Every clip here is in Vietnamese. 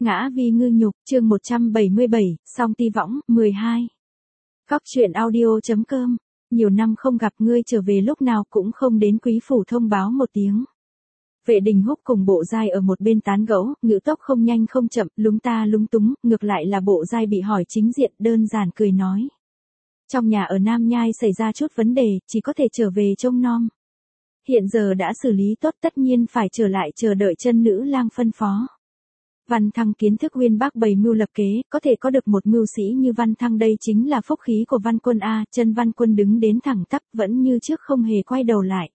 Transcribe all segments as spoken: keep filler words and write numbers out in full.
Ngã vì ngư nhục, chương một trăm bảy mươi bảy, song ti võng, mười hai. Góc truyện audio.com. Nhiều năm không gặp, ngươi trở về lúc nào cũng không đến quý phủ thông báo một tiếng. Vệ Đình Húc cùng Bộ Giai ở một bên tán gẫu, ngữ tốc không nhanh không chậm, lúng ta lúng túng, ngược lại là Bộ Giai bị hỏi chính diện, đơn giản cười nói. Trong nhà ở Nam Nhai xảy ra chút vấn đề, chỉ có thể trở về trông nom. Hiện giờ đã xử lý tốt, tất nhiên phải trở lại chờ đợi chân nữ lang phân phó. Văn Thăng kiến thức uyên bác bày mưu lập kế, có thể có được một mưu sĩ như Văn Thăng, đây chính là phúc khí của Văn Quân a. Chân Văn Quân đứng đến thẳng tắp, vẫn như trước không hề quay đầu lại.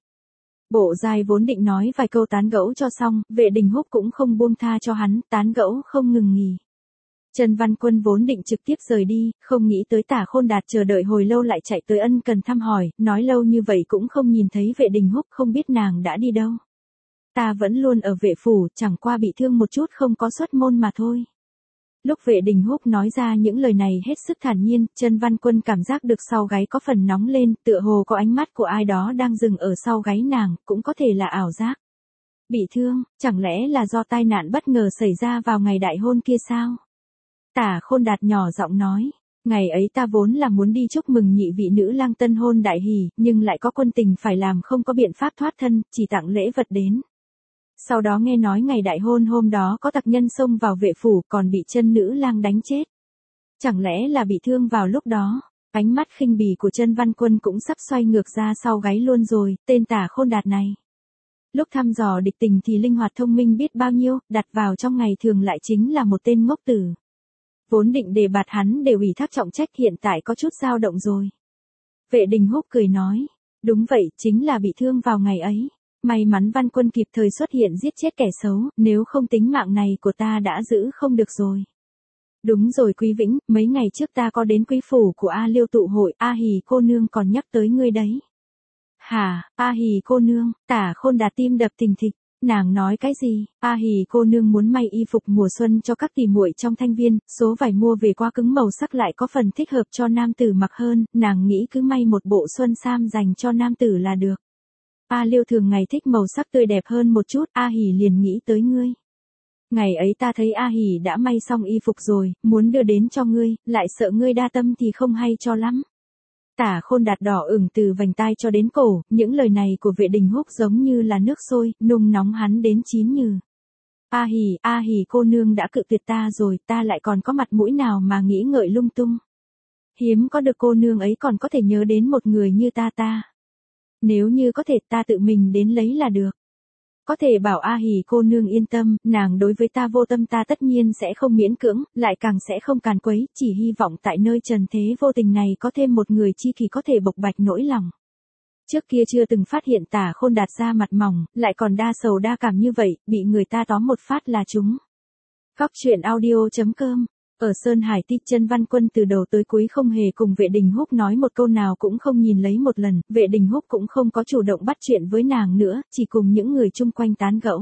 Bộ Giai vốn định nói vài câu tán gẫu cho xong, Vệ Đình Húc cũng không buông tha cho hắn, tán gẫu không ngừng nghỉ. Trần Văn Quân vốn định trực tiếp rời đi, không nghĩ tới Tả Khôn Đạt chờ đợi hồi lâu lại chạy tới ân cần thăm hỏi, nói lâu như vậy cũng không nhìn thấy Vệ Đình Húc, không biết nàng đã đi đâu. Ta vẫn luôn ở vệ phủ, chẳng qua bị thương một chút không có xuất môn mà thôi. Lúc Vệ Đình Húc nói ra những lời này hết sức thản nhiên, Trần Văn Quân cảm giác được sau gáy có phần nóng lên, tựa hồ có ánh mắt của ai đó đang dừng ở sau gáy nàng, cũng có thể là ảo giác. Bị thương, chẳng lẽ là do tai nạn bất ngờ xảy ra vào ngày đại hôn kia sao? Tả Khôn Đạt nhỏ giọng nói. Ngày ấy ta vốn là muốn đi chúc mừng nhị vị nữ lang tân hôn đại hỷ, nhưng lại có quân tình phải làm, không có biện pháp thoát thân, chỉ tặng lễ vật đến. Sau đó nghe nói ngày đại hôn hôm đó có tặc nhân xông vào vệ phủ, còn bị chân nữ lang đánh chết. Chẳng lẽ là bị thương vào lúc đó? Ánh mắt khinh bỉ của Trân Văn Quân cũng sắp xoay ngược ra sau gáy luôn rồi, tên Tả Khôn Đạt này. Lúc thăm dò địch tình thì linh hoạt thông minh biết bao nhiêu, đặt vào trong ngày thường lại chính là một tên ngốc tử. Vốn định đề bạt hắn để ủy thác trọng trách, hiện tại có chút dao động rồi. Vệ Đình Húc cười nói, đúng vậy, chính là bị thương vào ngày ấy. May mắn Văn Quân kịp thời xuất hiện giết chết kẻ xấu, nếu không tính mạng này của ta đã giữ không được rồi. Đúng rồi Quý Vĩnh, mấy ngày trước ta có đến quý phủ của A Liêu tụ hội, A Hỷ cô nương còn nhắc tới ngươi đấy. Hả, A Hỷ cô nương? Tả Khôn Đạt tim đập thình thịch. Nàng nói cái gì? A Hỷ cô nương muốn may y phục mùa xuân cho các tỷ muội trong thanh viên, số vải mua về quá cứng, màu sắc lại có phần thích hợp cho nam tử mặc hơn, nàng nghĩ cứ may một bộ xuân sam dành cho nam tử là được. A Liêu thường ngày thích màu sắc tươi đẹp hơn một chút, A Hỷ liền nghĩ tới ngươi. Ngày ấy ta thấy A Hỷ đã may xong y phục rồi, muốn đưa đến cho ngươi, lại sợ ngươi đa tâm thì không hay cho lắm. Tả Khôn Đạt đỏ ửng từ vành tai cho đến cổ, những lời này của Vệ Đình Húc giống như là nước sôi, nung nóng hắn đến chín nhừ. A Hỷ, A Hỷ cô nương đã cự tuyệt ta rồi, ta lại còn có mặt mũi nào mà nghĩ ngợi lung tung. Hiếm có được cô nương ấy còn có thể nhớ đến một người như ta ta. Nếu như có thể ta tự mình đến lấy là được. Có thể bảo A Hỷ cô nương yên tâm, nàng đối với ta vô tâm, ta tất nhiên sẽ không miễn cưỡng, lại càng sẽ không càn quấy, chỉ hy vọng tại nơi trần thế vô tình này có thêm một người chi kỷ có thể bộc bạch nỗi lòng. Trước kia chưa từng phát hiện Tả Khôn Đạt ra mặt mỏng, lại còn đa sầu đa cảm như vậy, bị người ta tóm một phát là chúng. Góc truyện audio.com. Ở Sơn Hải Ti, Trân Văn Quân từ đầu tới cuối không hề cùng Vệ Đình Húc nói một câu nào, cũng không nhìn lấy một lần, Vệ Đình Húc cũng không có chủ động bắt chuyện với nàng nữa, chỉ cùng những người chung quanh tán gẫu.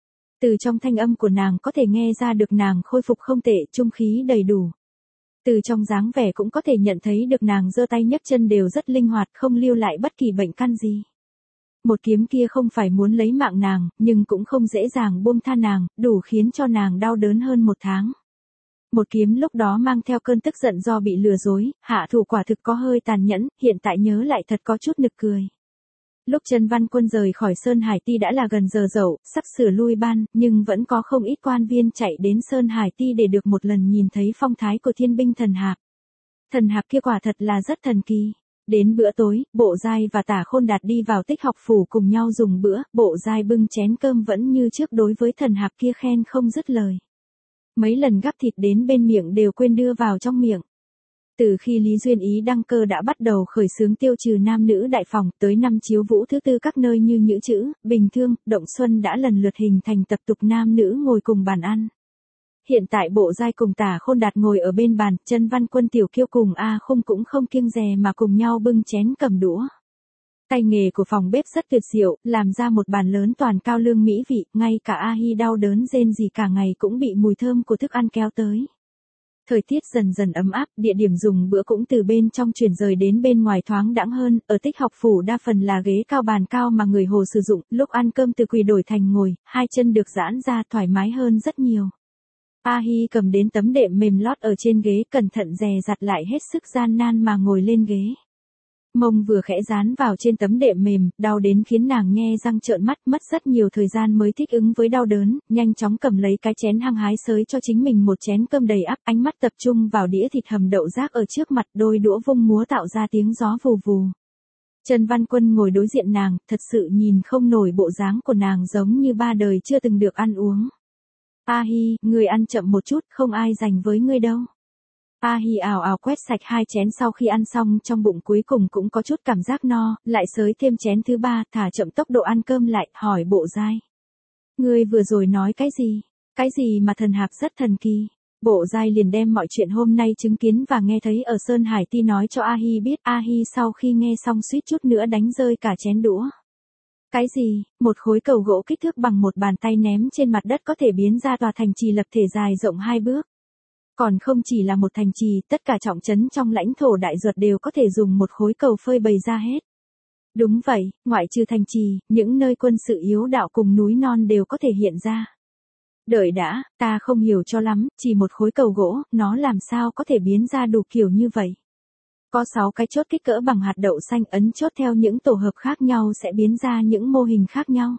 Từ trong thanh âm của nàng có thể nghe ra được nàng khôi phục không tệ, trung khí đầy đủ. Từ trong dáng vẻ cũng có thể nhận thấy được nàng giơ tay nhấc chân đều rất linh hoạt, không lưu lại bất kỳ bệnh căn gì. Một kiếm kia không phải muốn lấy mạng nàng, nhưng cũng không dễ dàng buông tha nàng, đủ khiến cho nàng đau đớn hơn một tháng. Một kiếm lúc đó mang theo cơn tức giận do bị lừa dối, hạ thủ quả thực có hơi tàn nhẫn, hiện tại nhớ lại thật có chút nực cười. Lúc Trân Văn Quân rời khỏi Sơn Hải Ti đã là gần giờ dậu, sắp sửa lui ban, nhưng vẫn có không ít quan viên chạy đến Sơn Hải Ti để được một lần nhìn thấy phong thái của thiên binh thần hạc. Thần hạc kia quả thật là rất thần kỳ. Đến bữa tối, Bộ Giai và Tả Khôn Đạt đi vào Tích Học phủ cùng nhau dùng bữa, Bộ Giai bưng chén cơm vẫn như trước, đối với thần hạc kia khen không dứt lời. Mấy lần gắp thịt đến bên miệng đều quên đưa vào trong miệng. Từ khi Lý Duyên Ý đăng cơ đã bắt đầu khởi xướng tiêu trừ nam nữ đại phòng, tới năm chiếu vũ thứ tư các nơi như Nhữ Chữ, Bình Thương, Động Xuân đã lần lượt hình thành tập tục nam nữ ngồi cùng bàn ăn. Hiện tại Bộ Giai cùng Tả Khôn Đạt ngồi ở bên bàn, Trân Văn Quân tiểu kiêu cùng A Khung cũng không kiêng dè mà cùng nhau bưng chén cầm đũa. Tay nghề của phòng bếp rất tuyệt diệu, làm ra một bàn lớn toàn cao lương mỹ vị, ngay cả A Hi đau đớn rên rỉ cả ngày cũng bị mùi thơm của thức ăn kéo tới. Thời tiết dần dần ấm áp, địa điểm dùng bữa cũng từ bên trong chuyển rời đến bên ngoài thoáng đãng hơn, ở Tích Học phủ đa phần là ghế cao bàn cao mà người Hồ sử dụng, lúc ăn cơm từ quỳ đổi thành ngồi, hai chân được giãn ra thoải mái hơn rất nhiều. A Hi cầm đến tấm đệm mềm lót ở trên ghế, cẩn thận dè dặt lại hết sức gian nan mà ngồi lên ghế. Mông vừa khẽ dán vào trên tấm đệm mềm, đau đến khiến nàng nhe răng trợn mắt, mất rất nhiều thời gian mới thích ứng với đau đớn, nhanh chóng cầm lấy cái chén hăng hái xới cho chính mình một chén cơm đầy ắp, ánh mắt tập trung vào đĩa thịt hầm đậu rác ở trước mặt, đôi đũa vung múa tạo ra tiếng gió vù vù. Trần Văn Quân ngồi đối diện nàng, thật sự nhìn không nổi bộ dáng của nàng giống như ba đời chưa từng được ăn uống. A Hi, người ăn chậm một chút, không ai dành với ngươi đâu. A Hi ào ào quét sạch hai chén, sau khi ăn xong trong bụng cuối cùng cũng có chút cảm giác no, lại xới thêm chén thứ ba, thả chậm tốc độ ăn cơm lại, hỏi Bộ Giai. Ngươi vừa rồi nói cái gì? Cái gì mà thần hạc rất thần kỳ? Bộ Giai liền đem mọi chuyện hôm nay chứng kiến và nghe thấy ở Sơn Hải Ti nói cho A Hi biết. A Hi sau khi nghe xong suýt chút nữa đánh rơi cả chén đũa. Cái gì? Một khối cầu gỗ kích thước bằng một bàn tay ném trên mặt đất có thể biến ra tòa thành trì lập thể dài rộng hai bước. Còn không chỉ là một thành trì, tất cả trọng trấn trong lãnh thổ Đại Duật đều có thể dùng một khối cầu phơi bày ra hết. Đúng vậy, ngoại trừ thành trì, những nơi quân sự yếu đạo cùng núi non đều có thể hiện ra. Đợi đã, ta không hiểu cho lắm, chỉ một khối cầu gỗ, nó làm sao có thể biến ra đủ kiểu như vậy. Có sáu cái chốt kích cỡ bằng hạt đậu xanh, ấn chốt theo những tổ hợp khác nhau sẽ biến ra những mô hình khác nhau.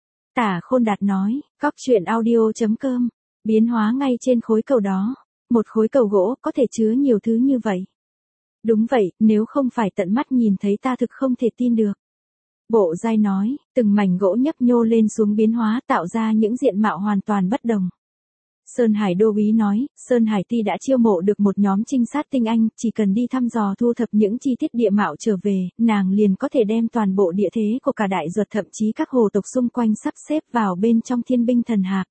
Tả Khôn Đạt nói, cóc truyện audio chấm com, biến hóa ngay trên khối cầu đó. Một khối cầu gỗ có thể chứa nhiều thứ như vậy. Đúng vậy, nếu không phải tận mắt nhìn thấy ta thực không thể tin được. Bộ Giai nói, từng mảnh gỗ nhấp nhô lên xuống biến hóa tạo ra những diện mạo hoàn toàn bất đồng. Sơn Hải Đô úy nói, Sơn Hải Ti đã chiêu mộ được một nhóm trinh sát tinh anh, chỉ cần đi thăm dò thu thập những chi tiết địa mạo trở về, nàng liền có thể đem toàn bộ địa thế của cả Đại Duật thậm chí các hồ tộc xung quanh sắp xếp vào bên trong thiên binh thần hạc.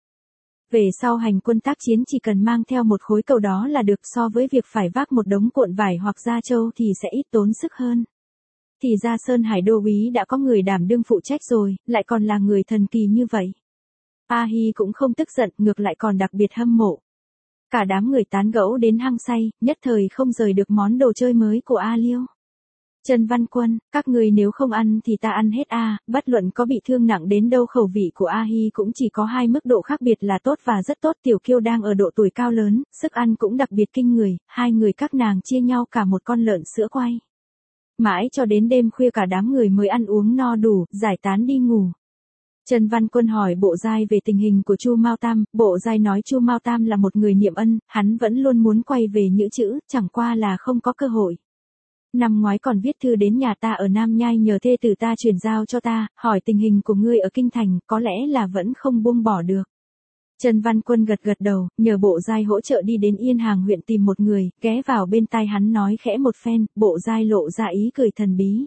Về sau hành quân tác chiến chỉ cần mang theo một khối cầu đó là được, so với việc phải vác một đống cuộn vải hoặc da trâu thì sẽ ít tốn sức hơn. Thì ra Sơn Hải Đô úy đã có người đảm đương phụ trách rồi, lại còn là người thần kỳ như vậy. A Hi cũng không tức giận, ngược lại còn đặc biệt hâm mộ. Cả đám người tán gẫu đến hăng say, nhất thời không rời được món đồ chơi mới của A Liêu. Trần Văn Quân, các người nếu không ăn thì ta ăn hết a, bất luận có bị thương nặng đến đâu, khẩu vị của A Hi cũng chỉ có hai mức độ khác biệt là tốt và rất tốt. Tiểu Kiêu đang ở độ tuổi cao lớn, sức ăn cũng đặc biệt kinh người, hai người các nàng chia nhau cả một con lợn sữa quay. Mãi cho đến đêm khuya cả đám người mới ăn uống no đủ, giải tán đi ngủ. Trần Văn Quân hỏi Bộ Giai về tình hình của Chu Mao Tam, Bộ Giai nói Chu Mao Tam là một người niệm ân, hắn vẫn luôn muốn quay về Nhữ Chữ, chẳng qua là không có cơ hội. Năm ngoái còn viết thư đến nhà ta ở Nam Nhai nhờ thê tử ta chuyển giao cho ta, hỏi tình hình của ngươi ở Kinh Thành, có lẽ là vẫn không buông bỏ được. Trần Văn Quân gật gật đầu, nhờ Bộ Giai hỗ trợ đi đến Yên Hàng huyện tìm một người, ghé vào bên tai hắn nói khẽ một phen, Bộ Giai lộ ra ý cười thần bí.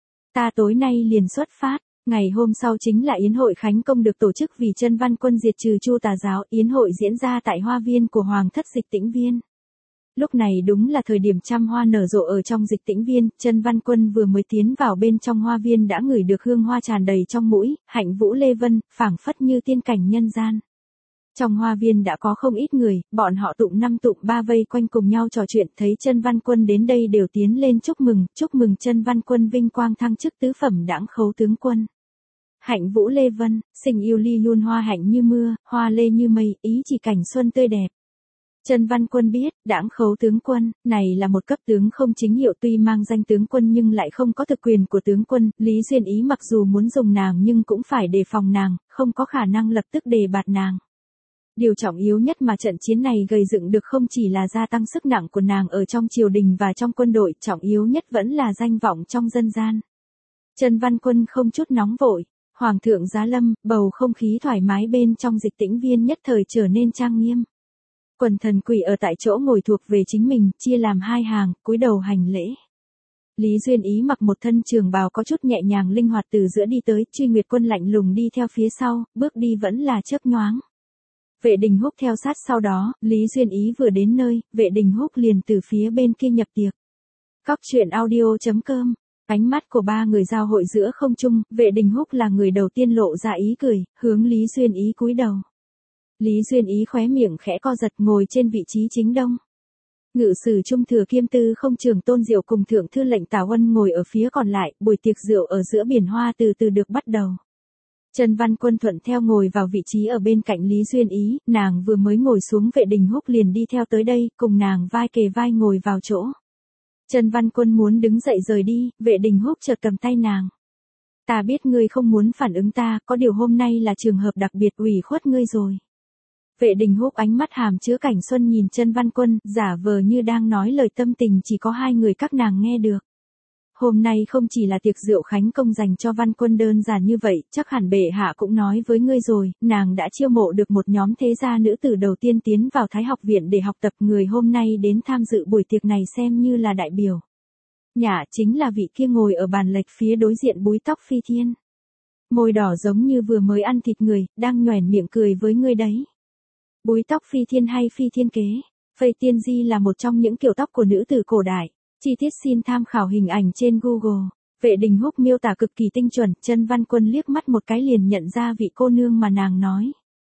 Ta tối nay liền xuất phát. Ngày hôm sau chính là yến hội khánh công được tổ chức vì Trần Văn Quân diệt trừ Chu tà giáo, yến hội diễn ra tại hoa viên của Hoàng thất Dịch Tĩnh Viên. Lúc này đúng là thời điểm trăm hoa nở rộ ở trong Dịch Tĩnh Viên, Trần Văn Quân vừa mới tiến vào bên trong hoa viên đã ngửi được hương hoa tràn đầy trong mũi, Hạnh Vũ Lê Vân, phảng phất như tiên cảnh nhân gian. Trong hoa viên đã có không ít người, bọn họ tụm năm tụm ba vây quanh cùng nhau trò chuyện, thấy Trần Văn Quân đến đây đều tiến lên chúc mừng, chúc mừng Trần Văn Quân vinh quang thăng chức tứ phẩm đãng khấu tướng quân. Hạnh Vũ Lê Vân, sinh yêu ly luôn hoa hạnh như mưa, hoa lê như mây, ý chỉ cảnh xuân tươi đẹp. Trần Văn Quân biết, đãng khấu tướng quân, này là một cấp tướng không chính hiệu, tuy mang danh tướng quân nhưng lại không có thực quyền của tướng quân, Lý Duyên Ý mặc dù muốn dùng nàng nhưng cũng phải đề phòng nàng, không có khả năng lập tức đề bạt nàng. Điều trọng yếu nhất mà trận chiến này gây dựng được không chỉ là gia tăng sức nặng của nàng ở trong triều đình và trong quân đội, trọng yếu nhất vẫn là danh vọng trong dân gian. Trần Văn Quân không chút nóng vội. Hoàng thượng giá lâm, bầu không khí thoải mái bên trong Dịch Tĩnh Viên nhất thời trở nên trang nghiêm. Quần thần quỷ ở tại chỗ ngồi thuộc về chính mình, chia làm hai hàng, cúi đầu hành lễ. Lý Duyên Ý mặc một thân trường bào có chút nhẹ nhàng linh hoạt từ giữa đi tới, Truy Nguyệt Quân lạnh lùng đi theo phía sau, bước đi vẫn là chớp nhoáng. Vệ Đình Húc theo sát sau đó, Lý Duyên Ý vừa đến nơi, Vệ Đình Húc liền từ phía bên kia nhập tiệc. Cóc truyện audio chấm com. Ánh mắt của ba người giao hội giữa không trung, Vệ Đình Húc là người đầu tiên lộ ra ý cười, hướng Lý Duyên Ý cúi đầu. Lý Duyên Ý khóe miệng khẽ co giật, ngồi trên vị trí chính đông. Ngự sử trung thừa kiêm tư không Trường Tôn Diệu cùng thượng thư lệnh Tào Ân ngồi ở phía còn lại, buổi tiệc rượu ở giữa biển hoa từ từ được bắt đầu. Trần Văn Quân thuận theo ngồi vào vị trí ở bên cạnh Lý Duyên Ý, nàng vừa mới ngồi xuống Vệ Đình Húc liền đi theo tới đây, cùng nàng vai kề vai ngồi vào chỗ. Trần Văn Quân muốn đứng dậy rời đi, Vệ Đình Húc chợt cầm tay nàng. Ta biết ngươi không muốn phản ứng ta, có điều hôm nay là trường hợp đặc biệt ủy khuất ngươi rồi. Vệ Đình Húc ánh mắt hàm chứa cảnh xuân nhìn Trần Văn Quân, giả vờ như đang nói lời tâm tình chỉ có hai người các nàng nghe được. Hôm nay không chỉ là tiệc rượu khánh công dành cho Văn Quân đơn giản như vậy, chắc hẳn bệ hạ cũng nói với ngươi rồi, nàng đã chiêu mộ được một nhóm thế gia nữ tử đầu tiên tiến vào Thái học viện để học tập, người hôm nay đến tham dự buổi tiệc này xem như là đại biểu. Nhã chính là vị kia ngồi ở bàn lệch phía đối diện búi tóc Phi Thiên. Môi đỏ giống như vừa mới ăn thịt người, đang nhoẻn miệng cười với ngươi đấy. Búi tóc Phi Thiên hay Phi Thiên kế? Phây Tiên Di là một trong những kiểu tóc của nữ tử cổ đại. Chi tiết xin tham khảo hình ảnh trên Google. Vệ Đình Húc miêu tả cực kỳ tinh chuẩn, Trần Văn Quân liếc mắt một cái liền nhận ra vị cô nương mà nàng nói.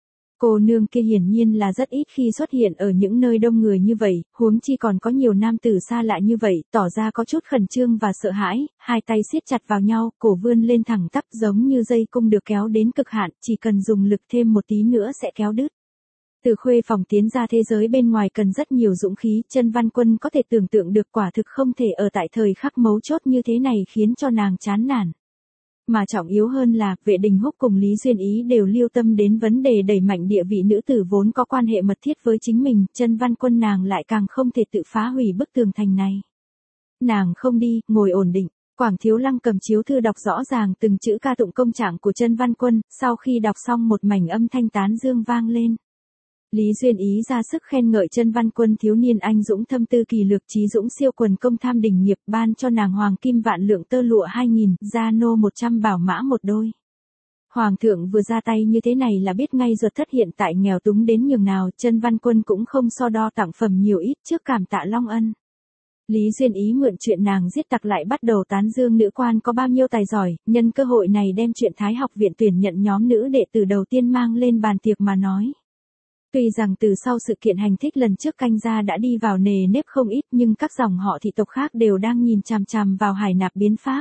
Cô nương kia hiển nhiên là rất ít khi xuất hiện ở những nơi đông người như vậy, huống chi còn có nhiều nam tử xa lạ như vậy, tỏ ra có chút khẩn trương và sợ hãi, hai tay siết chặt vào nhau, cổ vươn lên thẳng tắp giống như dây cung được kéo đến cực hạn, chỉ cần dùng lực thêm một tí nữa sẽ kéo đứt. Từ khuê phòng tiến ra thế giới bên ngoài cần rất nhiều dũng khí, Trần Văn Quân có thể tưởng tượng được quả thực không thể ở tại thời khắc mấu chốt như thế này khiến cho nàng chán nản. Mà trọng yếu hơn là, Vệ Đình Húc cùng Lý Duyên Ý đều lưu tâm đến vấn đề đẩy mạnh địa vị nữ tử vốn có quan hệ mật thiết với chính mình, Trần Văn Quân nàng lại càng không thể tự phá hủy bức tường thành này. Nàng không đi, ngồi ổn định. Quảng Thiếu Lăng cầm chiếu thư đọc rõ ràng từng chữ ca tụng công trạng của Trần Văn Quân, sau khi đọc xong một mảnh âm thanh tán dương vang lên. Lý Duyên Ý ra sức khen ngợi Trần Văn Quân thiếu niên anh dũng thâm tư kỳ lược trí dũng siêu quần công tham đình nghiệp, ban cho nàng hoàng kim vạn lượng tơ lụa hai nghìn, gia nô một trăm bảo mã một đôi. Hoàng thượng vừa ra tay như thế này là biết ngay ruột thất hiện tại nghèo túng đến nhường nào, Trần Văn Quân cũng không so đo tặng phẩm nhiều ít trước cảm tạ long ân. Lý Duyên Ý mượn chuyện nàng giết tặc lại bắt đầu tán dương nữ quan có bao nhiêu tài giỏi, nhân cơ hội này đem chuyện Thái học viện tuyển nhận nhóm nữ đệ tử đầu tiên mang lên bàn tiệc mà nói. Tuy rằng từ sau sự kiện hành thích lần trước canh gia đã đi vào nề nếp không ít nhưng các dòng họ thị tộc khác đều đang nhìn chằm chằm vào Hải Nạp biến pháp.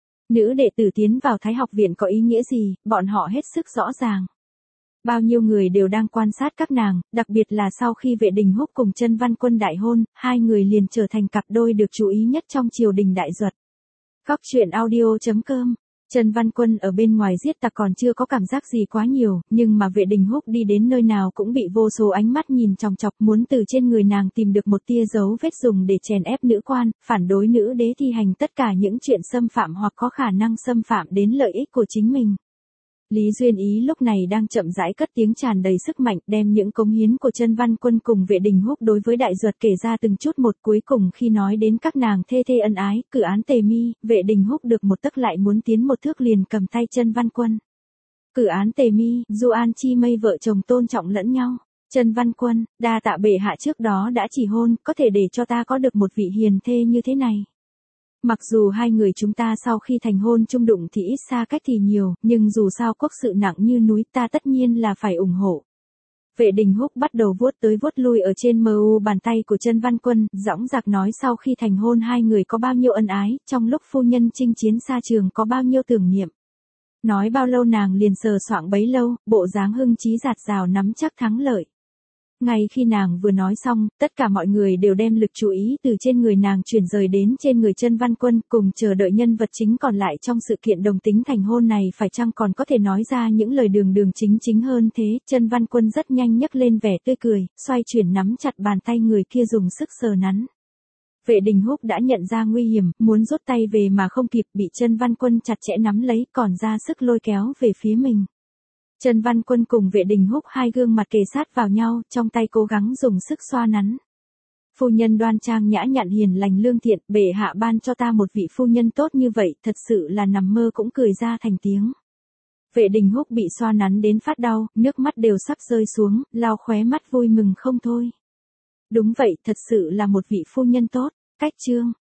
Nữ đệ tử tiến vào Thái học viện có ý nghĩa gì, bọn họ hết sức rõ ràng. Bao nhiêu người đều đang quan sát các nàng, đặc biệt là sau khi Vệ Đình Húc cùng Trần Văn Quân đại hôn, hai người liền trở thành cặp đôi được chú ý nhất trong triều đình đại duật. Góc truyện audio chấm com. Trần Văn Quân ở bên ngoài giết tặc còn chưa có cảm giác gì quá nhiều, nhưng mà Vệ Đình Húc đi đến nơi nào cũng bị vô số ánh mắt nhìn chòng chọc, muốn từ trên người nàng tìm được một tia dấu vết dùng để chèn ép nữ quan, phản đối nữ đế thi hành tất cả những chuyện xâm phạm hoặc có khả năng xâm phạm đến lợi ích của chính mình. Lý Duyên Ý lúc này đang chậm rãi cất tiếng tràn đầy sức mạnh, đem những cống hiến của Trần Văn Quân cùng Vệ Đình Húc đối với đại duật kể ra từng chút một, cuối cùng khi nói đến các nàng thê thê ân ái, cử án tề mi, Vệ Đình Húc được một tấc lại muốn tiến một thước liền cầm tay Trần Văn Quân. Cử án tề mi, Du An Chi Mây vợ chồng tôn trọng lẫn nhau. Trần Văn Quân, đa tạ bệ hạ trước đó đã chỉ hôn, có thể để cho ta có được một vị hiền thê như thế này. Mặc dù hai người chúng ta sau khi thành hôn chung đụng thì ít xa cách thì nhiều, nhưng dù sao quốc sự nặng như núi ta tất nhiên là phải ủng hộ. Vệ Đình Húc bắt đầu vuốt tới vuốt lui ở trên mờ u bàn tay của Trần Văn Quân, dõng dạc nói sau khi thành hôn hai người có bao nhiêu ân ái, trong lúc phu nhân chinh chiến xa trường có bao nhiêu tưởng niệm. Nói bao lâu nàng liền sờ soạng bấy lâu, bộ dáng hưng trí dạt dào nắm chắc thắng lợi. Ngay khi nàng vừa nói xong, tất cả mọi người đều đem lực chú ý từ trên người nàng chuyển rời đến trên người Trần Văn Quân, cùng chờ đợi nhân vật chính còn lại trong sự kiện đồng tính thành hôn này phải chăng còn có thể nói ra những lời đường đường chính chính hơn thế. Trần Văn Quân rất nhanh nhấc lên vẻ tươi cười, xoay chuyển nắm chặt bàn tay người kia dùng sức sờ nắn. Vệ Đình Húc đã nhận ra nguy hiểm, muốn rút tay về mà không kịp, bị Trần Văn Quân chặt chẽ nắm lấy, còn ra sức lôi kéo về phía mình. Trần Văn Quân cùng Vệ Đình Húc hai gương mặt kề sát vào nhau, trong tay cố gắng dùng sức xoa nắn. Phu nhân đoan trang nhã nhặn hiền lành lương thiện, bệ hạ ban cho ta một vị phu nhân tốt như vậy, thật sự là nằm mơ cũng cười ra thành tiếng. Vệ Đình Húc bị xoa nắn đến phát đau, nước mắt đều sắp rơi xuống, lau khóe mắt vui mừng không thôi. Đúng vậy, thật sự là một vị phu nhân tốt. Cách chương